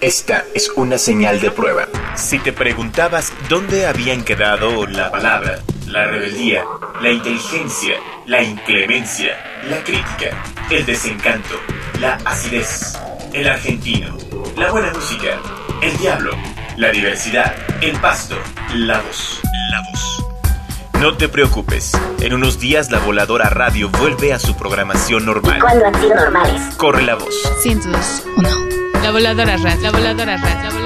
Esta es una señal de prueba. Si te preguntabas dónde habían quedado la palabra, la rebeldía, la inteligencia, la inclemencia, la crítica, el desencanto, la acidez, el argentino, la buena música, el diablo, la diversidad, el pasto, la voz. No te preocupes, en unos días la Voladora Radio vuelve a su programación normal. ¿Y cuándo han sido normales? Corre la voz. 102.1. La Voladora Radio.